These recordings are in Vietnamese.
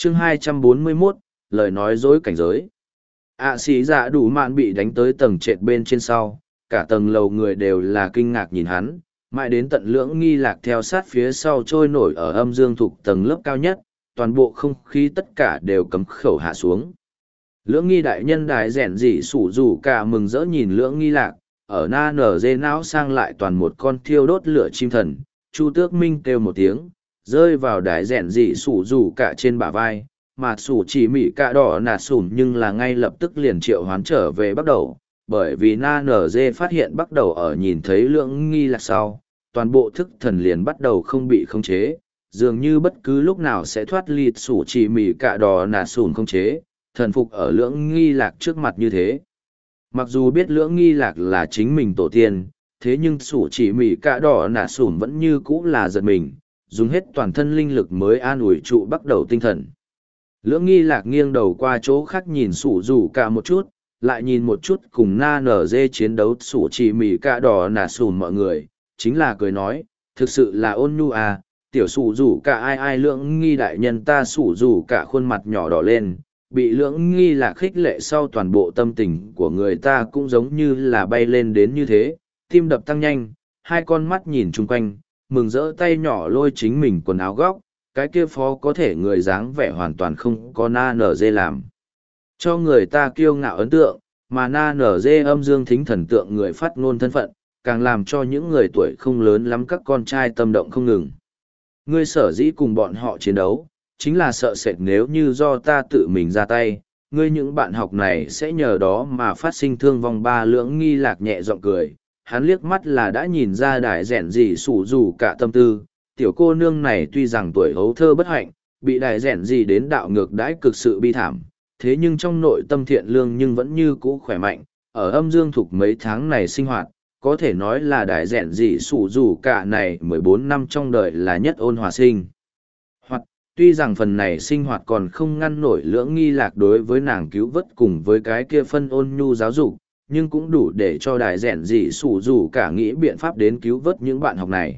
chương 241, lời nói dối cảnh giới. Sĩ dạ đủ mạn bị đánh tới tầng trệt bên trên sau, cả tầng lầu người đều là kinh ngạc nhìn hắn, mãi đến tận Lưỡng Nghi Lạc theo sát phía sau trôi nổi ở âm dương thuộc tầng lớp cao nhất, toàn bộ không khí tất cả đều cấm khẩu hạ xuống. Lưỡng Nghi đại nhân đài rèn dị sủ rủ cả mừng rỡ nhìn Lưỡng Nghi Lạc, ở na nở dê não sang lại toàn một con thiêu đốt lửa chim thần. Chu Tước Minh kêu một tiếng, rơi vào đài rèn dị sủ rủ cả trên bả vai, mà sủ chỉ mỉ cả đỏ nạt sủn nhưng là ngay lập tức liền triệu hoán trở về bắt đầu, bởi vì na nở dê phát hiện bắt đầu ở nhìn thấy Lưỡng Nghi Lạc sau, toàn bộ thức thần liền bắt đầu không bị khống chế, dường như bất cứ lúc nào sẽ thoát ly sủ chỉ mỉ cả đỏ nạt sủn khống chế, thần phục ở Lưỡng Nghi Lạc trước mặt như thế. Mặc dù biết Lưỡng Nghi Lạc là chính mình tổ tiên, thế nhưng sủ chỉ mỉ cả đỏ nạ sủn vẫn như cũ là giật mình, dùng hết toàn thân linh lực mới an ủi trụ bắt đầu tinh thần. Lưỡng Nghi Lạc nghiêng đầu qua chỗ khác nhìn sủ rủ cả một chút, lại nhìn một chút cùng na nở dê chiến đấu sủ chỉ mỉ cả đỏ nạ sủn mọi người, chính là cười nói, thực sự là ôn nhu à, tiểu sủ rủ cả ai Lưỡng Nghi đại nhân ta sủ rủ cả khuôn mặt nhỏ đỏ lên. Bị Lưỡng Nghi Lạc khích lệ sau toàn bộ tâm tình của người ta cũng giống như là bay lên đến như thế, tim đập tăng nhanh, hai con mắt nhìn chung quanh, mừng rỡ tay nhỏ lôi chính mình quần áo góc, cái kia phó có thể người dáng vẻ hoàn toàn không có na nở dê làm. Cho người ta kiêu ngạo ấn tượng, mà na nở dê âm dương thính thần tượng người phát ngôn thân phận, càng làm cho những người tuổi không lớn lắm các con trai tâm động không ngừng. Ngươi sở dĩ cùng bọn họ chiến đấu, chính là sợ sệt nếu như do ta tự mình ra tay, ngươi những bạn học này sẽ nhờ đó mà phát sinh thương vong. Ba Lưỡng Nghi Lạc nhẹ giọng cười, hắn liếc mắt là đã nhìn ra đài rèn gì sủ dù cả tâm tư, tiểu cô nương này tuy rằng tuổi hấu thơ bất hạnh, bị đài rèn gì đến đạo ngược đãi cực sự bi thảm, thế nhưng trong nội tâm thiện lương nhưng vẫn như cũ khỏe mạnh, ở âm dương thuộc mấy tháng này sinh hoạt, có thể nói là đài rèn gì sủ dù cả này 14 năm trong đời là nhất ôn hòa sinh. Tuy rằng phần này sinh hoạt còn không ngăn nổi Lưỡng Nghi Lạc đối với nàng cứu vớt cùng với cái kia phân ôn nhu giáo dục, nhưng cũng đủ để cho đài rèn dị sủ dù cả nghĩ biện pháp đến cứu vớt những bạn học này.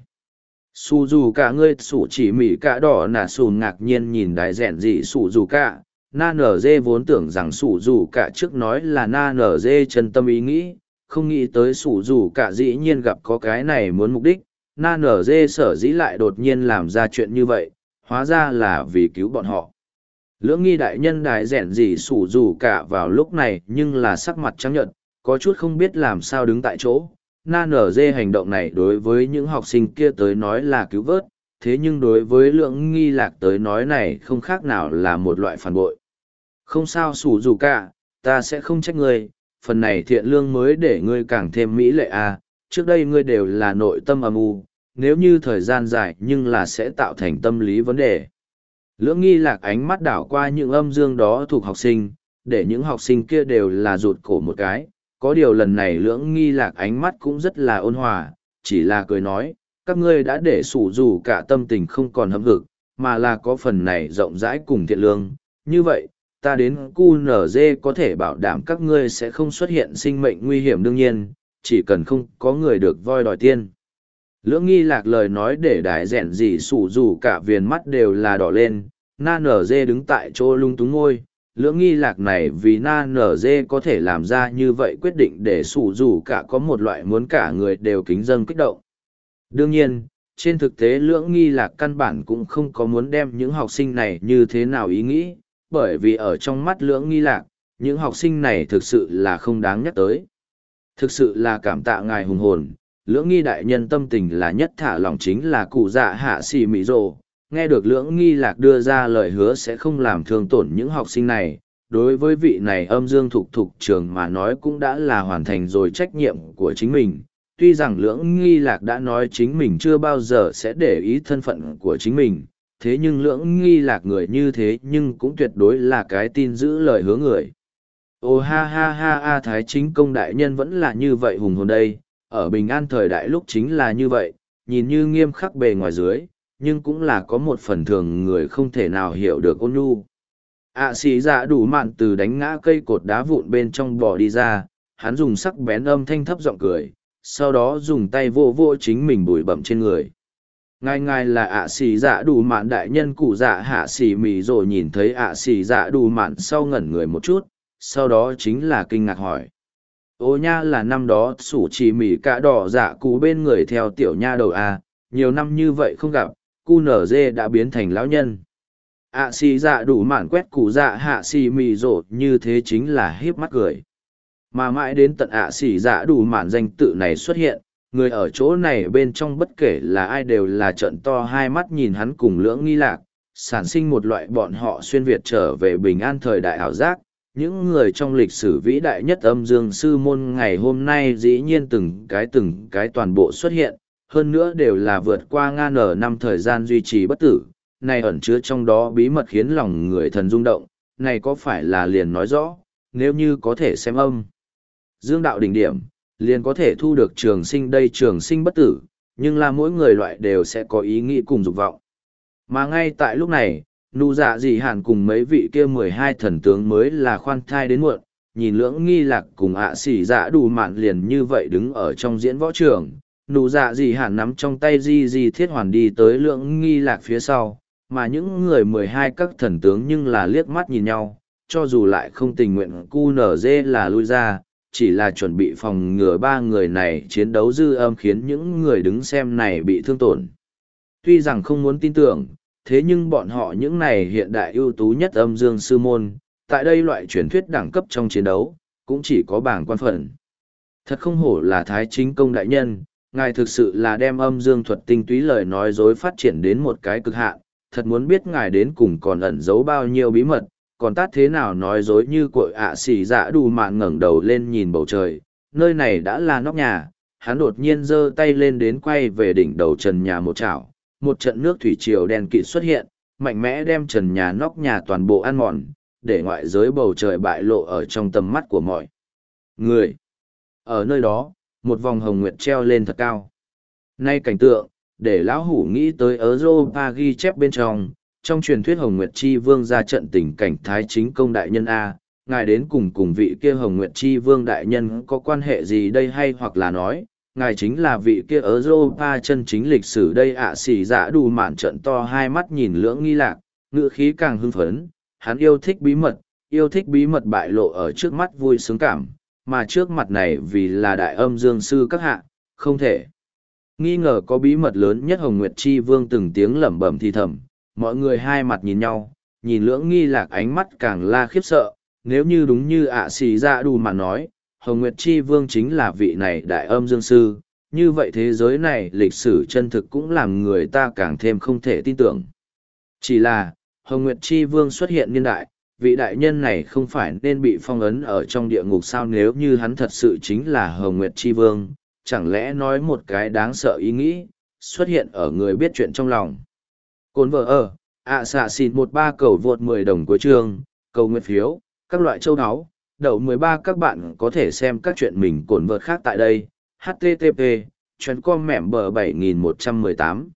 Sủ dù cả ngươi sủ chỉ mỉ cả đỏ nà sùn ngạc nhiên nhìn đài rèn dị sủ dù cả, na nở dê vốn tưởng rằng sủ dù cả trước nói là na nở dê chân tâm ý nghĩ, không nghĩ tới sủ dù cả dĩ nhiên gặp có cái này muốn mục đích, na nở dê sở dĩ lại đột nhiên làm ra chuyện như vậy. Hóa ra là vì cứu bọn họ. Lưỡng Nghi đại nhân đài rèn gì sủ dù cả vào lúc này nhưng là sắc mặt trắng nhợt, có chút không biết làm sao đứng tại chỗ. Na nở dê hành động này đối với những học sinh kia tới nói là cứu vớt, thế nhưng đối với Lưỡng Nghi Lạc tới nói này không khác nào là một loại phản bội. Không sao sủ dù cả, ta sẽ không trách ngươi, phần này thiện lương mới để ngươi càng thêm mỹ lệ à, trước đây ngươi đều là nội tâm âm u. Nếu như thời gian dài nhưng là sẽ tạo thành tâm lý vấn đề. Lưỡng Nghi Lạc ánh mắt đảo qua những âm dương đó thuộc học sinh, để những học sinh kia đều là rụt cổ một cái. Có điều lần này Lưỡng Nghi Lạc ánh mắt cũng rất là ôn hòa, chỉ là cười nói, các ngươi đã để sủ dù cả tâm tình không còn hâm hực, mà là có phần này rộng rãi cùng thiện lương. Như vậy, ta đến QNZ có thể bảo đảm các ngươi sẽ không xuất hiện sinh mệnh nguy hiểm đương nhiên, chỉ cần không có người được voi đòi tiên. Lưỡng Nghi Lạc lời nói để đài rèn gì sủ dù cả viền mắt đều là đỏ lên, na nở dê đứng tại chỗ lung túng ngôi. Lưỡng Nghi Lạc này vì na nở dê có thể làm ra như vậy quyết định để sủ dù cả có một loại muốn cả người đều kính dâng kích động. Đương nhiên, trên thực tế Lưỡng Nghi Lạc căn bản cũng không có muốn đem những học sinh này như thế nào ý nghĩ, bởi vì ở trong mắt Lưỡng Nghi Lạc, những học sinh này thực sự là không đáng nhắc tới. Thực sự là cảm tạ ngài hùng hồn. Lưỡng Nghi đại nhân tâm tình là nhất thả lòng chính là cụ dạ hạ xì mỹ rồ, nghe được Lưỡng Nghi Lạc đưa ra lời hứa sẽ không làm thương tổn những học sinh này, đối với vị này âm dương thục trường mà nói cũng đã là hoàn thành rồi trách nhiệm của chính mình. Tuy rằng Lưỡng Nghi Lạc đã nói chính mình chưa bao giờ sẽ để ý thân phận của chính mình, thế nhưng Lưỡng Nghi Lạc người như thế nhưng cũng tuyệt đối là cái tin giữ lời hứa người. Ồ ha ha ha ha, Thái Chính Công đại nhân vẫn là như vậy hùng hồn đây. Ở bình an thời đại lúc chính là như vậy, nhìn như nghiêm khắc bề ngoài dưới, nhưng cũng là có một phần thường người không thể nào hiểu được ôn nhu. Sĩ dạ đủ mạn từ đánh ngã cây cột đá vụn bên trong bò đi ra, hắn dùng sắc bén âm thanh thấp giọng cười, sau đó dùng tay vô vô chính mình bụi bặm trên người. Ngài là ạ xì dạ đủ mạn đại nhân cụ dạ hạ xì mì rồi nhìn thấy ạ xì dạ đủ mạn sau ngẩn người một chút, sau đó chính là kinh ngạc hỏi. Ô nha là năm đó sủ chỉ mì cả đỏ dạ cụ bên người theo tiểu nha đầu à, nhiều năm như vậy không gặp, cu nở dê đã biến thành lão nhân. ạ xì dạ đủ mạn quét cụ dạ hạ xì mì rồi như thế chính là hiếp mắt cười. Mà mãi đến tận ạ xì dạ đủ mạn danh tự này xuất hiện, người ở chỗ này bên trong bất kể là ai đều là trận to hai mắt nhìn hắn cùng lưỡng nghi lạc, sản sinh một loại bọn họ xuyên Việt trở về bình an thời đại ảo giác. Những người trong lịch sử vĩ đại nhất âm dương sư môn ngày hôm nay dĩ nhiên từng cái toàn bộ xuất hiện, hơn nữa đều là vượt qua ngàn năm thời gian duy trì bất tử, này ẩn chứa trong đó bí mật khiến lòng người thần rung động, này có phải là liền nói rõ, nếu như có thể xem âm dương đạo đỉnh điểm, liền có thể thu được trường sinh đây trường sinh bất tử, nhưng là mỗi người loại đều sẽ có ý nghĩ cùng dục vọng. Mà ngay tại lúc này, nụ dạ dị hàn cùng mấy vị kia 12 thần tướng mới là khoan thai đến muộn, nhìn lưỡng nghi lạc cùng ạ xỉ dạ đủ mạn liền như vậy đứng ở trong diễn võ trường. Nụ dạ dị hàn nắm trong tay di thiết hoàn đi tới lưỡng nghi lạc phía sau, mà những người 12 các thần tướng nhưng là liếc mắt nhìn nhau, cho dù lại không tình nguyện cu nở dê là lui ra, chỉ là chuẩn bị phòng ngừa ba người này chiến đấu dư âm khiến những người đứng xem này bị thương tổn. Tuy rằng không muốn tin tưởng, thế nhưng bọn họ những này hiện đại ưu tú nhất âm dương sư môn, tại đây loại truyền thuyết đẳng cấp trong chiến đấu, cũng chỉ có bảng quan phần. Thật không hổ là Thái Chính Công đại nhân, ngài thực sự là đem âm dương thuật tinh túy lời nói dối phát triển đến một cái cực hạn, thật muốn biết ngài đến cùng còn ẩn giấu bao nhiêu bí mật, còn tát thế nào nói dối như cội ạ xỉ dạ đủ mạn ngẩng đầu lên nhìn bầu trời, nơi này đã là nóc nhà, hắn đột nhiên giơ tay lên đến quay về đỉnh đầu trần nhà một chảo, một trận nước thủy triều đen kịt xuất hiện, mạnh mẽ đem trần nhà nóc nhà toàn bộ ăn mòn, để ngoại giới bầu trời bại lộ ở trong tầm mắt của mọi người. Ở nơi đó, một vòng hồng nguyệt treo lên thật cao. Nay cảnh tượng, để lão hủ nghĩ tới Europa ghi chép bên trong truyền thuyết Hồng Nguyệt Chi Vương ra trận tình cảnh Thái Chính Công đại nhân A, ngài đến cùng vị kia Hồng Nguyệt Chi Vương đại nhân có quan hệ gì đây hay hoặc là nói, ngài chính là vị kia Europa chân chính lịch sử đây ạ xỉ dạ đủ mạn trận to hai mắt nhìn lưỡng nghi lạc, ngữ khí càng hưng phấn, hắn yêu thích bí mật bại lộ ở trước mắt vui sướng cảm, mà trước mặt này vì là đại âm dương sư các hạ, không thể nghi ngờ có bí mật lớn nhất. Hồng Nguyệt Chi Vương từng tiếng lẩm bẩm thì thầm, mọi người hai mặt nhìn nhau, nhìn lưỡng nghi lạc ánh mắt càng la khiếp sợ, nếu như đúng như ạ xì dạ đủ mà nói, Hồng Nguyệt Chi Vương chính là vị này đại âm dương sư, như vậy thế giới này lịch sử chân thực cũng làm người ta càng thêm không thể tin tưởng. Chỉ là, Hồng Nguyệt Chi Vương xuất hiện niên đại, vị đại nhân này không phải nên bị phong ấn ở trong địa ngục sao, nếu như hắn thật sự chính là Hồng Nguyệt Chi Vương, chẳng lẽ nói một cái đáng sợ ý nghĩ, xuất hiện ở người biết chuyện trong lòng. Cồn vợ ở, xạ xịt 13 cầu vượt 10 đồng cuối chương, cầu nguyện phiếu, các loại châu áo, đậu 13 các bạn có thể xem các chuyện mình cồn vợt khác tại đây, http, chuyến com mẻm bờ 7118.